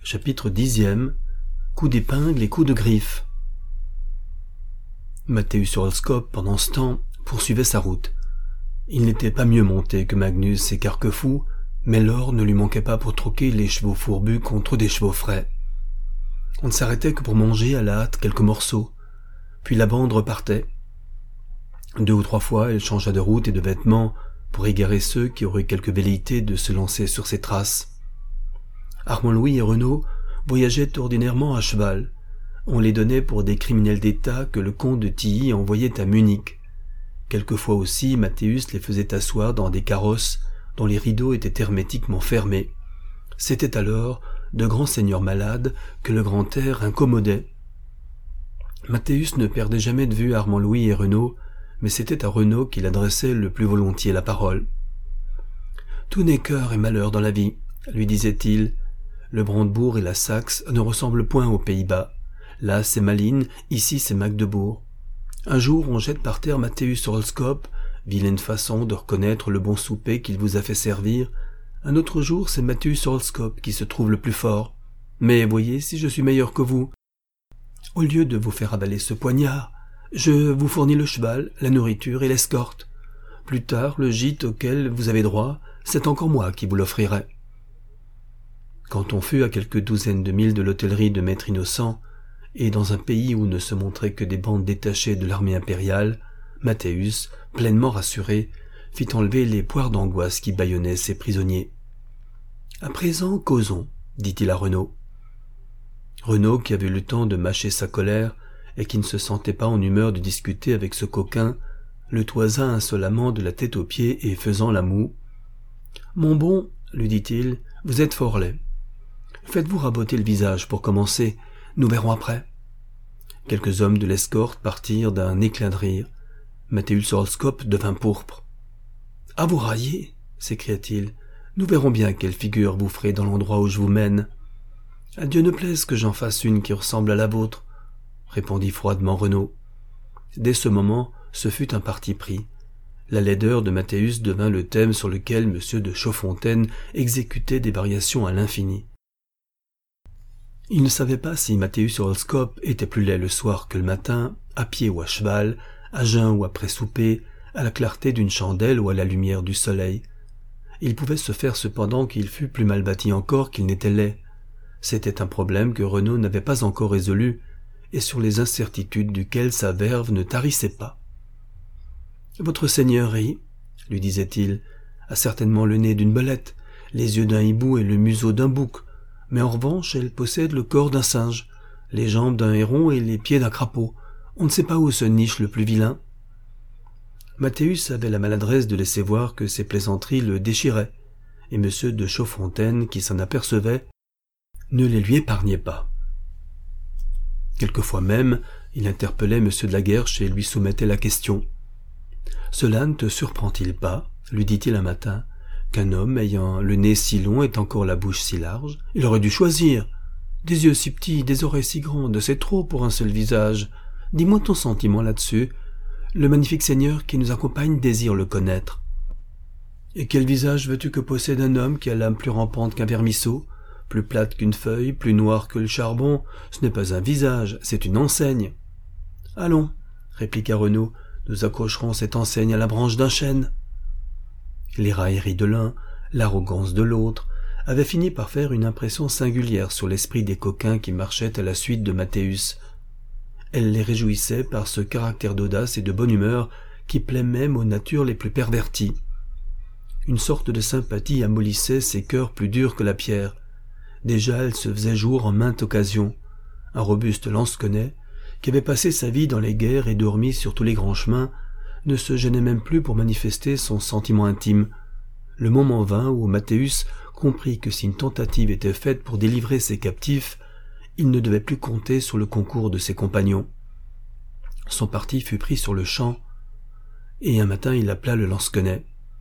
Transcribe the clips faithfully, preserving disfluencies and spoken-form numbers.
Chapitre dixième. Coup d'épingle et coup de griffe. Mathéus Horoscope, pendant ce temps, poursuivait sa route. Il n'était pas mieux monté que Magnus et Carquefou, mais l'or ne lui manquait pas pour troquer les chevaux fourbus contre des chevaux frais. On ne s'arrêtait que pour manger à la hâte quelques morceaux, puis la bande repartait. Deux ou trois fois, elle changea de route et de vêtements pour égarer ceux qui auraient quelque velléité de se lancer sur ses traces. Armand Louis et Renaud voyageaient ordinairement à cheval. On les donnait pour des criminels d'État que le comte de Tilly envoyait à Munich. Quelquefois aussi, Mathéus les faisait asseoir dans des carrosses dont les rideaux étaient hermétiquement fermés. C'étaient alors de grands seigneurs malades que le grand air incommodait. Mathéus ne perdait jamais de vue Armand Louis et Renaud, mais c'était à Renaud qu'il adressait le plus volontiers la parole. « Tout n'est cœur et malheur dans la vie, » lui disait-il. « Le Brandebourg et la Saxe ne ressemblent point aux Pays-Bas. Là, c'est Malines, ici, c'est Magdebourg. Un jour, on jette par terre Mathéus Horoscope, vilaine façon de reconnaître le bon souper qu'il vous a fait servir. Un autre jour, c'est Mathéus Horoscope qui se trouve le plus fort. Mais voyez si je suis meilleur que vous. Au lieu de vous faire avaler ce poignard, je vous fournis le cheval, la nourriture et l'escorte. Plus tard, le gîte auquel vous avez droit, c'est encore moi qui vous l'offrirai. » Quand on fut à quelques douzaines de milles de l'hôtellerie de Maître Innocent, et dans un pays où ne se montraient que des bandes détachées de l'armée impériale, Mathéus, pleinement rassuré, fit enlever les poires d'angoisse qui bâillonnaient ses prisonniers. « À présent, causons, » dit-il à Renaud. Renaud, qui avait eu le temps de mâcher sa colère et qui ne se sentait pas en humeur de discuter avec ce coquin, le toisa insolemment de la tête aux pieds et faisant la moue. « Mon bon, » lui dit-il, « vous êtes fort laid. Faites-vous raboter le visage pour commencer, nous verrons après. » Quelques hommes de l'escorte partirent d'un éclat de rire. Mathéus Horoscope devint pourpre. « À vous railler !» s'écria-t-il. « Nous verrons bien quelle figure vous ferez dans l'endroit où je vous mène. »« À Dieu ne plaise que j'en fasse une qui ressemble à la vôtre, » répondit froidement Renaud. Dès ce moment, ce fut un parti pris. La laideur de Mathéus devint le thème sur lequel M. de Chaudfontaine exécutait des variations à l'infini. Il ne savait pas si Mathéus Horoscope était plus laid le soir que le matin, à pied ou à cheval, à jeun ou après souper, à la clarté d'une chandelle ou à la lumière du soleil. Il pouvait se faire cependant qu'il fût plus mal bâti encore qu'il n'était laid. C'était un problème que Renaud n'avait pas encore résolu, et sur les incertitudes duquel sa verve ne tarissait pas. « Votre seigneurie, » lui disait-il, « a certainement le nez d'une belette, les yeux d'un hibou et le museau d'un bouc, mais en revanche elle possède le corps d'un singe, les jambes d'un héron et les pieds d'un crapaud. On ne sait pas où se niche le plus vilain. » Mathéus avait la maladresse de laisser voir que ses plaisanteries le déchiraient, et M. de Chaudfontaine, qui s'en apercevait, ne les lui épargnait pas. Quelquefois même, il interpellait M. de la Guerche et lui soumettait la question. « Cela ne te surprend-il pas, lui dit-il un matin, qu'un homme ayant le nez si long ait encore la bouche si large? Il aurait dû choisir. Des yeux si petits, des oreilles si grandes, c'est trop pour un seul visage. Dis-moi ton sentiment là-dessus. Le magnifique seigneur qui nous accompagne désire le connaître. »« Et quel visage veux-tu que possède un homme qui a l'âme plus rampante qu'un vermisseau, plus plate qu'une feuille, plus noire que le charbon? Ce n'est pas un visage, c'est une enseigne. »« Allons, » répliqua Renaud, « nous accrocherons cette enseigne à la branche d'un chêne. » Les railleries de l'un, l'arrogance de l'autre, avaient fini par faire une impression singulière sur l'esprit des coquins qui marchaient à la suite de Mathéus. Elle les réjouissait par ce caractère d'audace et de bonne humeur qui plaît même aux natures les plus perverties. Une sorte de sympathie amollissait ces cœurs plus durs que la pierre. Déjà elle se faisait jour en mainte occasion. Un robuste lansquenet, qui avait passé sa vie dans les guerres et dormi sur tous les grands chemins, ne se gênait même plus pour manifester son sentiment intime. Le moment vint où Mathéus comprit que si une tentative était faite pour délivrer ses captifs, il ne devait plus compter sur le concours de ses compagnons. Son parti fut pris sur le champ, et un matin il appela le lansquenet.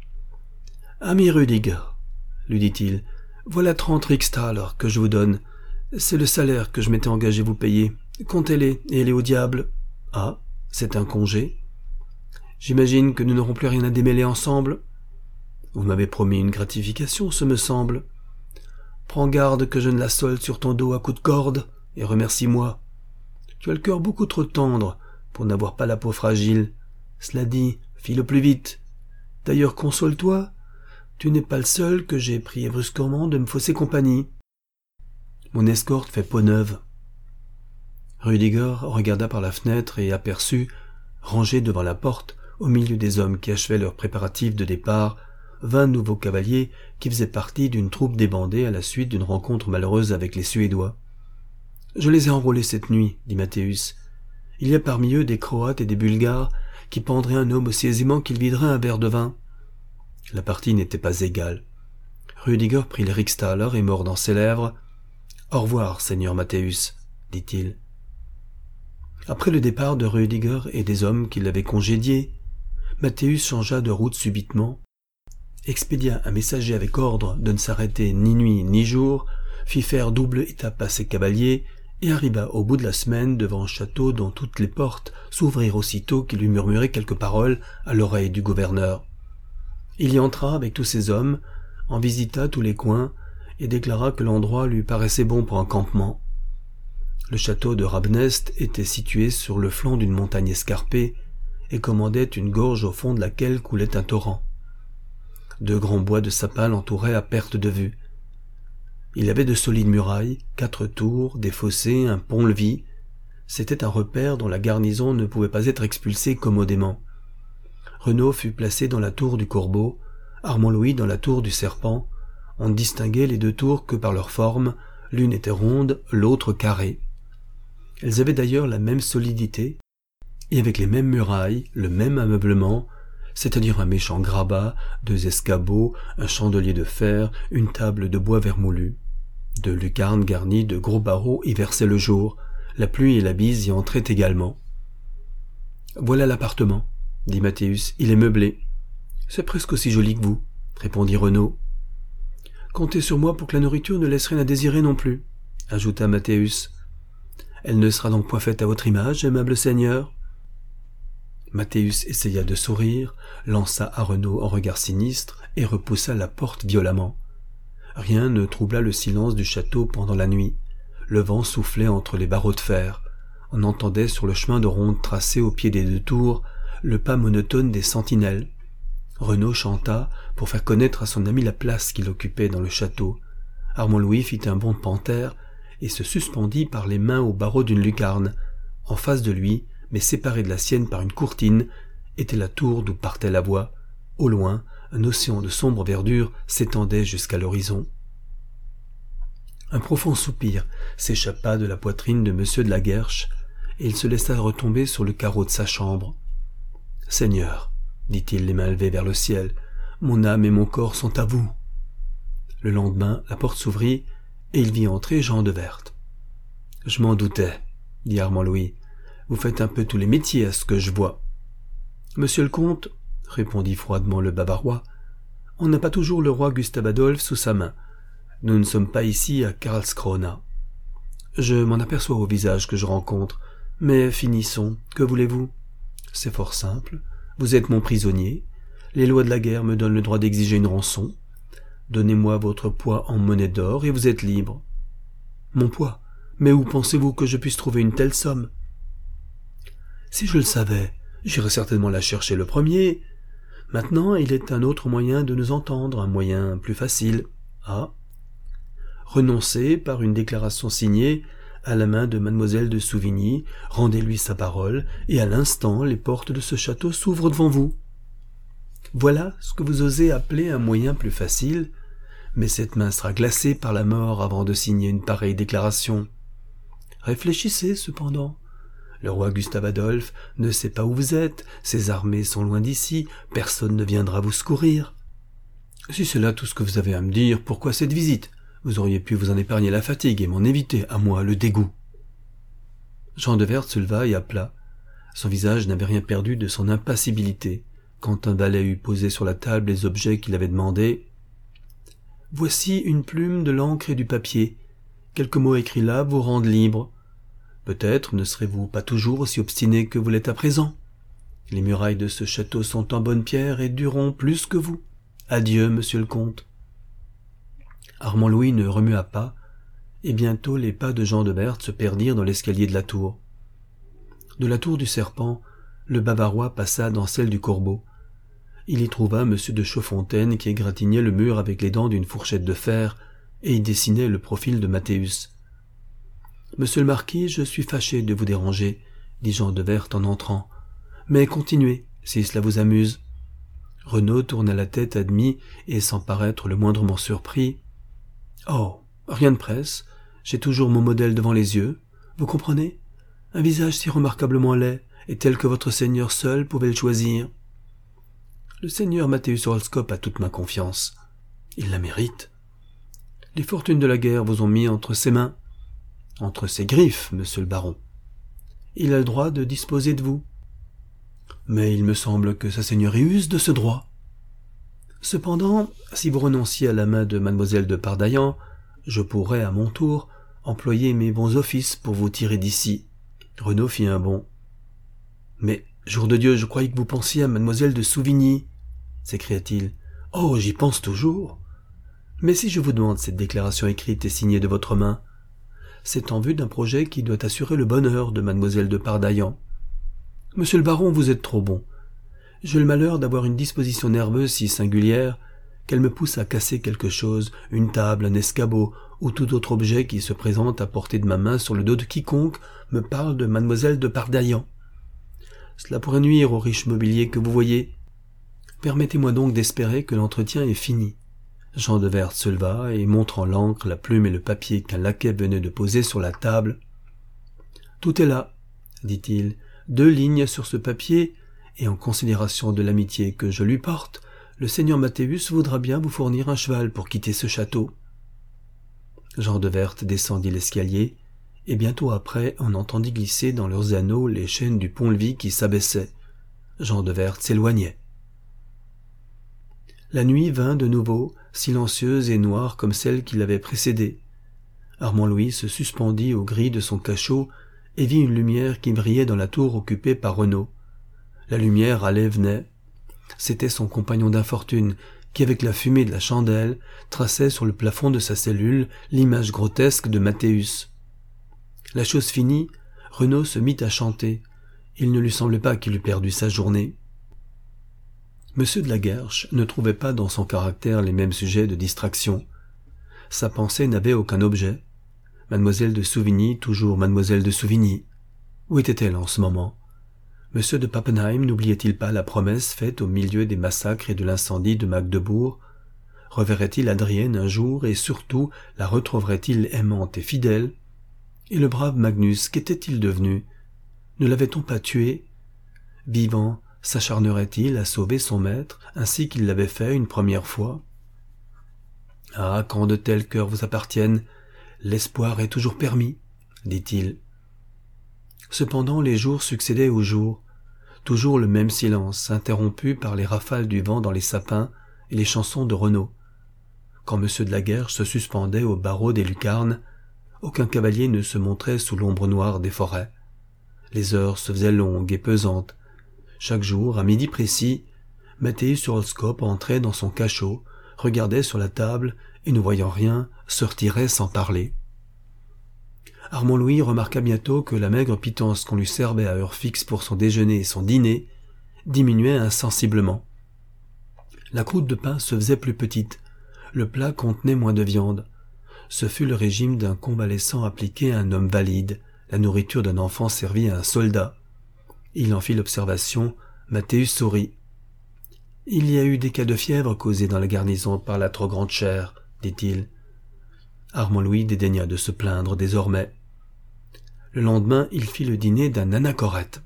« Ami Rudiger, » lui dit-il, « voilà trente rixthalers que je vous donne. C'est le salaire que je m'étais engagé vous payer. Comptez-les, et allez au diable. »« Ah, c'est un congé. J'imagine que nous n'aurons plus rien à démêler ensemble. Vous m'avez promis une gratification, ce me semble. » Prends garde que je ne la solde sur ton dos à coups de corde, et remercie-moi. Tu as le cœur beaucoup trop tendre pour n'avoir pas la peau fragile. Cela dit, file au plus vite. D'ailleurs, console-toi, tu n'es pas le seul que j'ai prié brusquement de me fausser compagnie. Mon escorte fait peau neuve. Rudiger regarda par la fenêtre et aperçut, rangés devant la porte, au milieu des hommes qui achevaient leurs préparatifs de départ, vingt nouveaux cavaliers qui faisaient partie d'une troupe débandée à la suite d'une rencontre malheureuse avec les Suédois. « Je les ai enrôlés cette nuit, » dit Mathéus. « Il y a parmi eux des Croates et des Bulgares qui pendraient un homme aussi aisément qu'ils videraient un verre de vin. » La partie n'était pas égale. Rudiger prit le Rickstaller et mordant ses lèvres. « Au revoir, seigneur Mathéus, » dit-il. Après le départ de Rudiger et des hommes qui l'avaient congédié, Mathéus changea de route subitement, expédia un messager avec ordre de ne s'arrêter ni nuit ni jour, fit faire double étape à ses cavaliers et arriva au bout de la semaine devant un château dont toutes les portes s'ouvrirent aussitôt qu'il lui murmurait quelques paroles à l'oreille du gouverneur. Il y entra avec tous ses hommes, en visita tous les coins et déclara que l'endroit lui paraissait bon pour un campement. Le château de Rabnest était situé sur le flanc d'une montagne escarpée et commandait une gorge au fond de laquelle coulait un torrent. Deux grands bois de sapins l'entouraient à perte de vue. Il y avait de solides murailles, quatre tours, des fossés, un pont-levis. C'était un repère dont la garnison ne pouvait pas être expulsée commodément. Renaud fut placé dans la tour du Corbeau, Armand-Louis dans la tour du Serpent. On ne distinguait les deux tours que par leur forme, l'une était ronde, l'autre carrée. Elles avaient d'ailleurs la même solidité, et avec les mêmes murailles, le même ameublement, c'est-à-dire un méchant grabat, deux escabeaux, un chandelier de fer, une table de bois vermoulu. De lucarnes garnies de gros barreaux y versaient le jour, la pluie et la bise y entraient également. « Voilà l'appartement, » dit Mathéus, « il est meublé. »« C'est presque aussi joli que vous, » répondit Renaud. « Comptez sur moi pour que la nourriture ne laisse rien à désirer non plus, » ajouta Mathéus. « Elle ne sera donc point faite à votre image, aimable seigneur ?» Mathéus essaya de sourire, lança à Renaud un regard sinistre et repoussa la porte violemment. Rien ne troubla le silence du château pendant la nuit. Le vent soufflait entre les barreaux de fer. On entendait sur le chemin de ronde tracé au pied des deux tours le pas monotone des sentinelles. Renaud chanta pour faire connaître à son ami la place qu'il occupait dans le château. Armand-Louis fit un bond de panthère et se suspendit par les mains aux barreaux d'une lucarne. En face de lui, mais séparée de la sienne par une courtine, était la tour d'où partait la voix. Au loin, un océan de sombre verdure s'étendait jusqu'à l'horizon. Un profond soupir s'échappa de la poitrine de Monsieur de la Guerche, et il se laissa retomber sur le carreau de sa chambre. « Seigneur, dit-il les mains levées vers le ciel, mon âme et mon corps sont à vous. » Le lendemain, la porte s'ouvrit, et il vit entrer Jean de Werth. « Je m'en doutais, » dit Armand-Louis. « Vous faites un peu tous les métiers à ce que je vois. »« Monsieur le comte, » répondit froidement le Bavarois, « on n'a pas toujours le roi Gustave Adolphe sous sa main. Nous ne sommes pas ici à Karlskrona. Je m'en aperçois au visage que je rencontre, mais finissons, que voulez-vous? C'est fort simple, vous êtes mon prisonnier, les lois de la guerre me donnent le droit d'exiger une rançon. Donnez-moi votre poids en monnaie d'or et vous êtes libre. »« Mon poids? Mais où pensez-vous que je puisse trouver une telle somme? » ?»« Si je le savais, j'irais certainement la chercher le premier. Maintenant, il est un autre moyen de nous entendre, un moyen plus facile. Ah ! Renoncez, par une déclaration signée, à la main de mademoiselle de Souvigny, rendez-lui sa parole, et à l'instant, les portes de ce château s'ouvrent devant vous. Voilà ce que vous osez appeler un moyen plus facile, mais cette main sera glacée par la mort avant de signer une pareille déclaration. Réfléchissez, cependant. Le roi Gustave Adolphe ne sait pas où vous êtes, ses armées sont loin d'ici, personne ne viendra vous secourir. Si c'est là tout ce que vous avez à me dire, pourquoi cette visite? Vous auriez pu vous en épargner la fatigue et m'en éviter, à moi, le dégoût. Jean de Werth se leva et appela. Son visage n'avait rien perdu de son impassibilité. Quand un valet eut posé sur la table les objets qu'il avait demandés, « Voici une plume, de l'encre et du papier. Quelques mots écrits là vous rendent libre. Peut-être ne serez-vous pas toujours aussi obstiné que vous l'êtes à présent. Les murailles de ce château sont en bonne pierre et dureront plus que vous. Adieu, monsieur le comte. » Armand Louis ne remua pas, et bientôt les pas de Jean de Berthe se perdirent dans l'escalier de la tour. De la tour du Serpent, le Bavarois passa dans celle du Corbeau. Il y trouva M. de Chaudfontaine qui égratignait le mur avec les dents d'une fourchette de fer et y dessinait le profil de Mathéus. « Monsieur le marquis, je suis fâché de vous déranger, » dit Jean de Berthe en entrant. « Mais continuez, si cela vous amuse. » Renaud tourna la tête à demi et sans paraître le moindrement surpris. « Oh, rien de presse, j'ai toujours mon modèle devant les yeux, vous comprenez? Un visage si remarquablement laid et tel que votre seigneur seul pouvait le choisir. Le seigneur Mathéus Rolscope a toute ma confiance. Il la mérite. Les fortunes de la guerre vous ont mis entre ses mains, entre ses griffes, monsieur le baron. Il a le droit de disposer de vous. Mais il me semble que sa seigneurie use de ce droit. Cependant, si vous renonciez à la main de mademoiselle de Pardaillan, je pourrais, à mon tour, employer mes bons offices pour vous tirer d'ici. » Renaud fit un bond. « Mais, jour de Dieu, je croyais que vous pensiez à mademoiselle de Souvigny, » s'écria-t-il. « Oh, j'y pense toujours. Mais si je vous demande cette déclaration écrite et signée de votre main, c'est en vue d'un projet qui doit assurer le bonheur de mademoiselle de Pardaillan. Monsieur le baron, vous êtes trop bon. J'ai le malheur d'avoir une disposition nerveuse si singulière qu'elle me pousse à casser quelque chose, une table, un escabeau, ou tout autre objet qui se présente à portée de ma main sur le dos de quiconque me parle de mademoiselle de Pardaillan. Cela pourrait nuire au riche mobilier que vous voyez. Permettez-moi donc d'espérer que l'entretien est fini. » Jean de Berthe se leva et, montrant l'encre, la plume et le papier qu'un laquais venait de poser sur la table. « Tout est là, » dit-il, « deux lignes sur ce papier, et en considération de l'amitié que je lui porte, le seigneur Mathéus voudra bien vous fournir un cheval pour quitter ce château. » Jean de Berthe descendit l'escalier, et bientôt après on entendit glisser dans leurs anneaux les chaînes du pont-levis qui s'abaissaient. Jean de Berthe s'éloignait. La nuit vint de nouveau, silencieuse et noire comme celle qui l'avait précédée. Armand Louis se suspendit aux grilles de son cachot et vit une lumière qui brillait dans la tour occupée par Renaud. La lumière allait venait. C'était son compagnon d'infortune qui, avec la fumée de la chandelle, traçait sur le plafond de sa cellule l'image grotesque de Mathéus. La chose finie, Renaud se mit à chanter. Il ne lui semblait pas qu'il eût perdu sa journée. Monsieur de la Guerche ne trouvait pas dans son caractère les mêmes sujets de distraction. Sa pensée n'avait aucun objet. Mademoiselle de Souvigny, toujours mademoiselle de Souvigny. Où était-elle en ce moment? Monsieur de Pappenheim n'oubliait-il pas la promesse faite au milieu des massacres et de l'incendie de Magdebourg? Reverrait-il Adrienne un jour et surtout la retrouverait-il aimante et fidèle? Et le brave Magnus, qu'était-il devenu? Ne l'avait-on pas tué? Vivant, s'acharnerait-il à sauver son maître ainsi qu'il l'avait fait une première fois? Ah, quand de tels cœurs vous appartiennent, l'espoir est toujours permis, dit-il. Cependant les jours succédaient aux jours, toujours le même silence, interrompu par les rafales du vent dans les sapins et les chansons de Renaud. Quand M. de la Guerche se suspendait au barreau des lucarnes, aucun cavalier ne se montrait sous l'ombre noire des forêts. Les heures se faisaient longues et pesantes. Chaque jour, à midi précis, Mathéus Rolscope entrait dans son cachot, regardait sur la table et, ne voyant rien, se retirait sans parler. Armand Louis remarqua bientôt que la maigre pitance qu'on lui servait à heure fixe pour son déjeuner et son dîner diminuait insensiblement. La croûte de pain se faisait plus petite, le plat contenait moins de viande. Ce fut le régime d'un convalescent appliqué à un homme valide, la nourriture d'un enfant servie à un soldat. Il en fit l'observation, Mathéus sourit. « Il y a eu des cas de fièvre causés dans la garnison par la trop grande chair, dit-il. Armand Louis dédaigna de se plaindre désormais. Le lendemain, il fit le dîner d'un anachorète.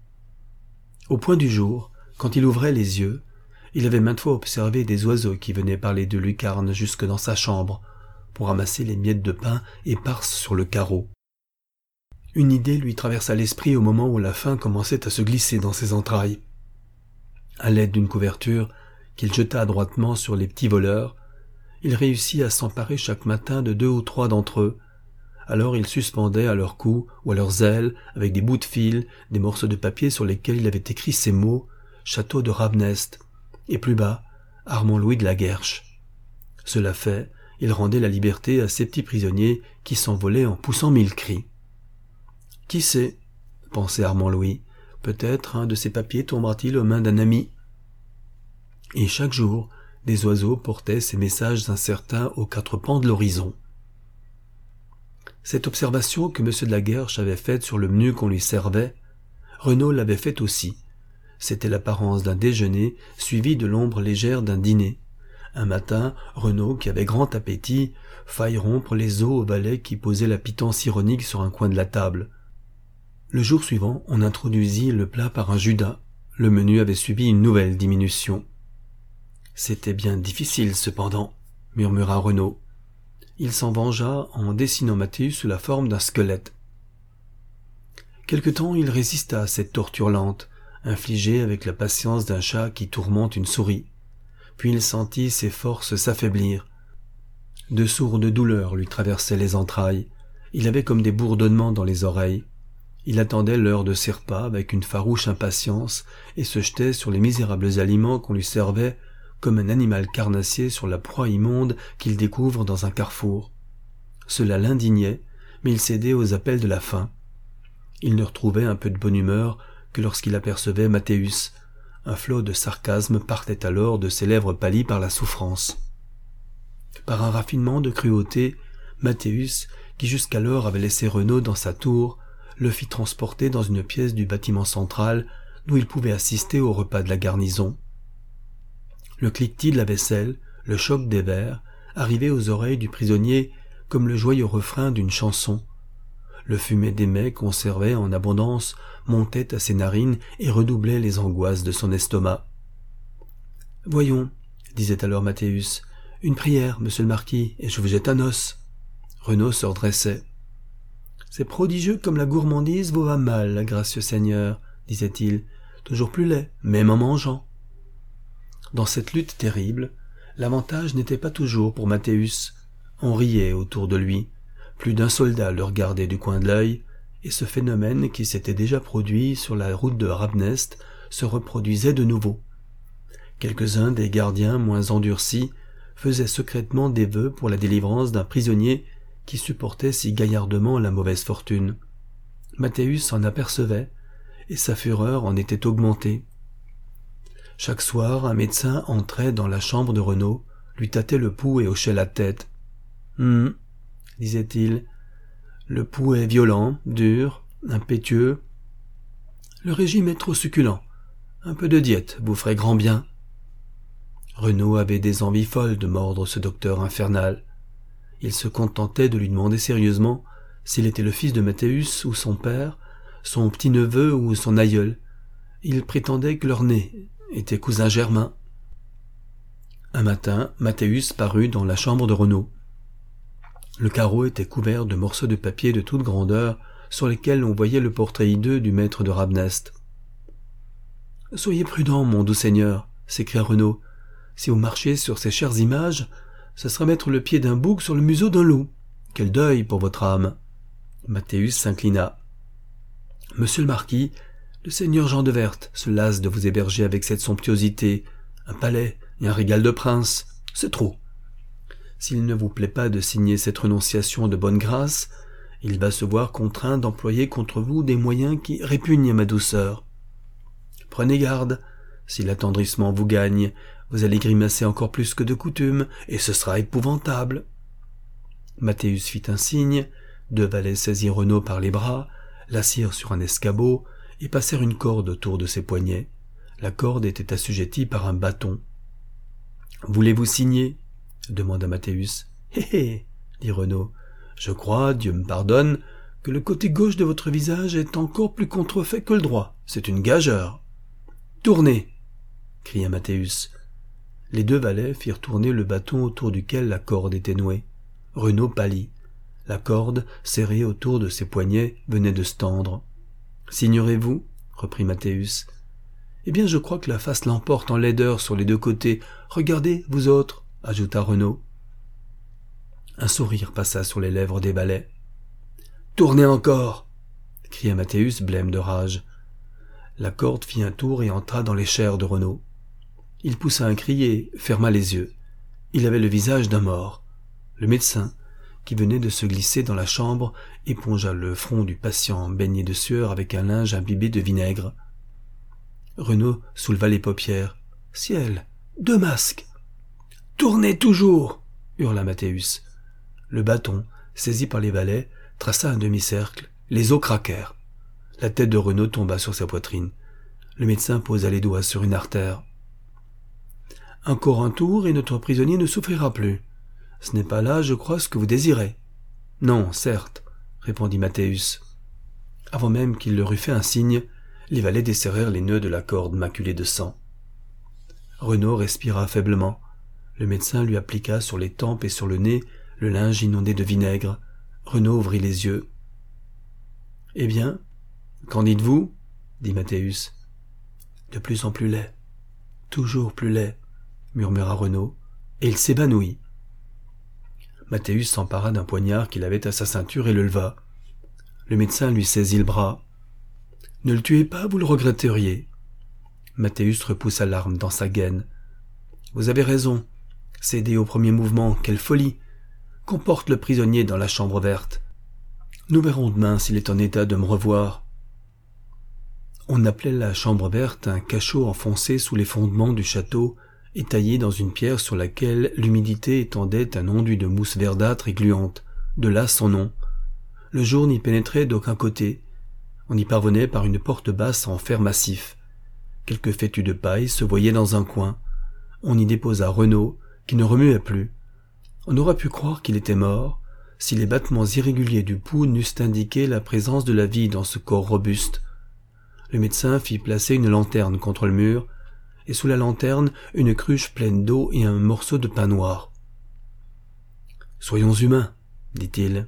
Au point du jour, quand il ouvrait les yeux, il avait maintes fois observé des oiseaux qui venaient par les deux lucarnes jusque dans sa chambre pour ramasser les miettes de pain éparses sur le carreau. Une idée lui traversa l'esprit au moment où la faim commençait à se glisser dans ses entrailles. À l'aide d'une couverture qu'il jeta adroitement sur les petits voleurs, il réussit à s'emparer chaque matin de deux ou trois d'entre eux. Alors il suspendait à leur cou ou à leurs ailes, avec des bouts de fil, des morceaux de papier sur lesquels il avait écrit ces mots « Château de Rabnest » et plus bas « Armand Louis de la Guerche ». Cela fait, il rendait la liberté à ces petits prisonniers qui s'envolaient en poussant mille cris. Qui sait, pensait Armand Louis, peut-être un de ces papiers tombera-t-il aux mains d'un ami. Et chaque jour, des oiseaux portaient ces messages incertains aux quatre pans de l'horizon. Cette observation que M. de la Guerche avait faite sur le menu qu'on lui servait, Renaud l'avait faite aussi. C'était l'apparence d'un déjeuner suivi de l'ombre légère d'un dîner. Un matin, Renaud, qui avait grand appétit, faillit rompre les os au valet qui posait la pitance ironique sur un coin de la table. Le jour suivant, on introduisit le plat par un judas. Le menu avait subi une nouvelle diminution. « C'était bien difficile, cependant, » murmura Renaud. Il s'en vengea en dessinant Mathéus sous la forme d'un squelette. Quelque temps, il résista à cette torture lente, infligée avec la patience d'un chat qui tourmente une souris. Puis il sentit ses forces s'affaiblir. De sourdes douleurs lui traversaient les entrailles. Il avait comme des bourdonnements dans les oreilles. Il attendait l'heure de ses repas avec une farouche impatience et se jetait sur les misérables aliments qu'on lui servait comme un animal carnassier sur la proie immonde qu'il découvre dans un carrefour. Cela l'indignait, mais il cédait aux appels de la faim. Il ne retrouvait un peu de bonne humeur que lorsqu'il apercevait Mathéus. Un flot de sarcasme partait alors de ses lèvres pâlies par la souffrance. Par un raffinement de cruauté, Mathéus, qui jusqu'alors avait laissé Renaud dans sa tour, le fit transporter dans une pièce du bâtiment central d'où il pouvait assister au repas de la garnison. Le cliquetis de la vaisselle, le choc des verres, arrivaient aux oreilles du prisonnier comme le joyeux refrain d'une chanson. Le fumet des mets conservés en abondance montait à ses narines et redoublait les angoisses de son estomac. « Voyons, disait alors Mathéus, une prière, monsieur le marquis, et je vous jette un os. » Renaud se redressait. « C'est prodigieux comme la gourmandise vous va mal, gracieux seigneur, disait-il, toujours plus laid, même en mangeant. » Dans cette lutte terrible, l'avantage n'était pas toujours pour Mathéus. On riait autour de lui. Plus d'un soldat le regardait du coin de l'œil, et ce phénomène qui s'était déjà produit sur la route de Rabnest se reproduisait de nouveau. Quelques-uns des gardiens moins endurcis faisaient secrètement des vœux pour la délivrance d'un prisonnier qui supportait si gaillardement la mauvaise fortune. Mathéus s'en apercevait, et sa fureur en était augmentée. Chaque soir, un médecin entrait dans la chambre de Renaud, lui tâtait le pouls et hochait la tête. « Hum, disait-il, le pouls est violent, dur, impétueux. Le régime est trop succulent. Un peu de diète vous ferait grand bien. » Renaud avait des envies folles de mordre ce docteur infernal. Il se contentait de lui demander sérieusement s'il était le fils de Mathéus ou son père, son petit-neveu ou son aïeul. Il prétendait que leur nez était cousin germain. Un matin, Mathéus parut dans la chambre de Renaud. Le carreau était couvert de morceaux de papier de toute grandeur sur lesquels on voyait le portrait hideux du maître de Rabnest. « Soyez prudent, mon doux seigneur, s'écria Renaud. Si vous marchez sur ces chères images, ce sera mettre le pied d'un bouc sur le museau d'un loup. Quel deuil pour votre âme !» Mathéus s'inclina. « Monsieur le marquis, le seigneur Jean de Werth se lasse de vous héberger avec cette somptuosité, un palais et un régal de prince. C'est trop. S'il ne vous plaît pas de signer cette renonciation de bonne grâce, il va se voir contraint d'employer contre vous des moyens qui répugnent à ma douceur. Prenez garde, si l'attendrissement vous gagne, vous allez grimacer encore plus que de coutume, et ce sera épouvantable. » Mathéus fit un signe, deux valets saisirent Renaud par les bras, l'assirent sur un escabeau, et passèrent une corde autour de ses poignets. La corde était assujettie par un bâton. « Voulez-vous signer ?» demanda Mathéus. « Hé hé !» dit Renaud. « Je crois, Dieu me pardonne, que le côté gauche de votre visage est encore plus contrefait que le droit. C'est une gageure. »« Tournez !» cria Mathéus. Les deux valets firent tourner le bâton autour duquel la corde était nouée. Renaud pâlit. La corde, serrée autour de ses poignets, venait de se tendre. « Signerez-vous » reprit Mathéus. « Eh bien, je crois que la face l'emporte en laideur sur les deux côtés. Regardez, vous autres » ajouta Renaud. Un sourire passa sur les lèvres des valets. « Tournez encore » cria Mathéus, blême de rage. La corde fit un tour et entra dans les chairs de Renaud. Il poussa un cri et ferma les yeux. Il avait le visage d'un mort. Le médecin, qui venait de se glisser dans la chambre, épongea le front du patient baigné de sueur avec un linge imbibé de vinaigre. Renaud souleva les paupières. « Ciel, deux masques !»« Tournez toujours !» hurla Mathéus. Le bâton, saisi par les valets, traça un demi-cercle, les os craquèrent. La tête de Renaud tomba sur sa poitrine. Le médecin posa les doigts sur une artère. « Encore un tour et notre prisonnier ne souffrira plus. Ce n'est pas là, je crois, ce que vous désirez. »« Non, certes, » répondit Mathéus. Avant même qu'il leur eût fait un signe, les valets desserrèrent les nœuds de la corde maculée de sang. Renaud respira faiblement. Le médecin lui appliqua sur les tempes et sur le nez le linge inondé de vinaigre. Renaud ouvrit les yeux. « Eh bien, qu'en dites-vous » dit Mathéus. « De plus en plus laid, toujours plus laid, » murmura Renaud, et il s'évanouit. Mathéus s'empara d'un poignard qu'il avait à sa ceinture et le leva. Le médecin lui saisit le bras. « Ne le tuez pas, vous le regretteriez. » Mathéus repoussa l'arme dans sa gaine. « Vous avez raison, cédez au premier mouvement, quelle folie. Qu'emporte le prisonnier dans la chambre verte. Nous verrons demain s'il est en état de me revoir. » On appelait la chambre verte un cachot enfoncé sous les fondements du château et taillé dans une pierre sur laquelle l'humidité étendait un enduit de mousse verdâtre et gluante, de là son nom. Le jour n'y pénétrait d'aucun côté. On y parvenait par une porte basse en fer massif. Quelques fétus de paille se voyaient dans un coin. On y déposa Renaud, qui ne remuait plus. On aurait pu croire qu'il était mort, si les battements irréguliers du pouls n'eussent indiqué la présence de la vie dans ce corps robuste. Le médecin fit placer une lanterne contre le mur, et sous la lanterne une cruche pleine d'eau et un morceau de pain noir. « Soyons humains, » dit-il.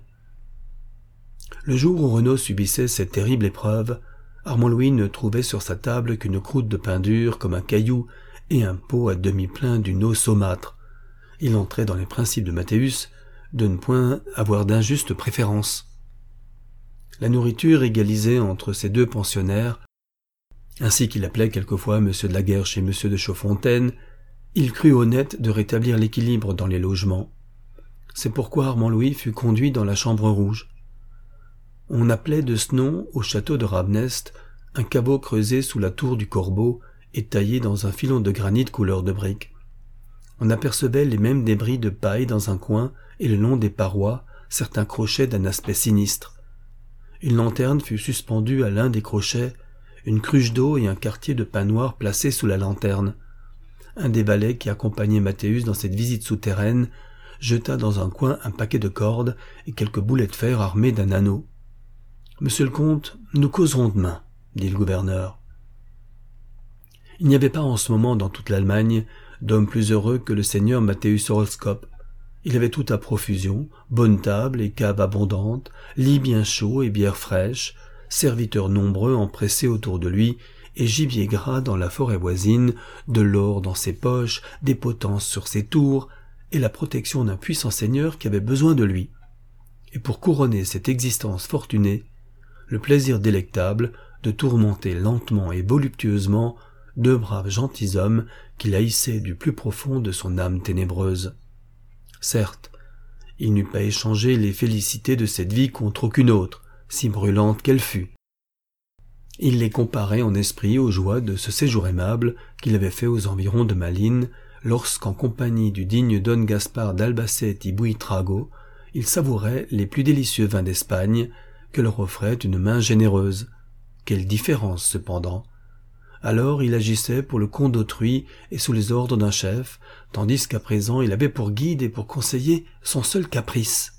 Le jour où Renaud subissait cette terrible épreuve, Armand Louis ne trouvait sur sa table qu'une croûte de pain dur comme un caillou et un pot à demi plein d'une eau saumâtre. Il entrait dans les principes de Mathéus de ne point avoir d'injuste préférence. La nourriture égalisée entre ces deux pensionnaires, ainsi qu'il appelait quelquefois M. de la Guerche et M. de Chaudfontaine, il crut honnête de rétablir l'équilibre dans les logements. C'est pourquoi Armand Louis fut conduit dans la chambre rouge. On appelait de ce nom, au château de Rabnest, un caveau creusé sous la tour du Corbeau et taillé dans un filon de granit couleur de brique. On apercevait les mêmes débris de paille dans un coin et le long des parois, certains crochets d'un aspect sinistre. Une lanterne fut suspendue à l'un des crochets, une cruche d'eau et un quartier de pain noir placés sous la lanterne. Un des valets qui accompagnait Mathéus dans cette visite souterraine jeta dans un coin un paquet de cordes et quelques boulets de fer armés d'un anneau. « Monsieur le comte, nous causerons demain, » dit le gouverneur. Il n'y avait pas en ce moment dans toute l'Allemagne d'homme plus heureux que le seigneur Mathéus Horoscope. Il avait tout à profusion, bonne table et cave abondante, lit bien chaud et bière fraîche, serviteurs nombreux empressés autour de lui et gibier gras dans la forêt voisine, de l'or dans ses poches, des potences sur ses tours et la protection d'un puissant seigneur qui avait besoin de lui. Et pour couronner cette existence fortunée, le plaisir délectable de tourmenter lentement et voluptueusement deux braves gentilshommes qu'il haïssait du plus profond de son âme ténébreuse. Certes, il n'eût pas échangé les félicités de cette vie contre aucune autre, si brûlante qu'elle fût. Il les comparait en esprit aux joies de ce séjour aimable qu'il avait fait aux environs de Malines, lorsqu'en compagnie du digne Don Gaspard d'Albacete y Buitrago, il savourait les plus délicieux vins d'Espagne que leur offrait une main généreuse. Quelle différence cependant! Alors il agissait pour le compte d'autrui et sous les ordres d'un chef, tandis qu'à présent il avait pour guide et pour conseiller son seul caprice.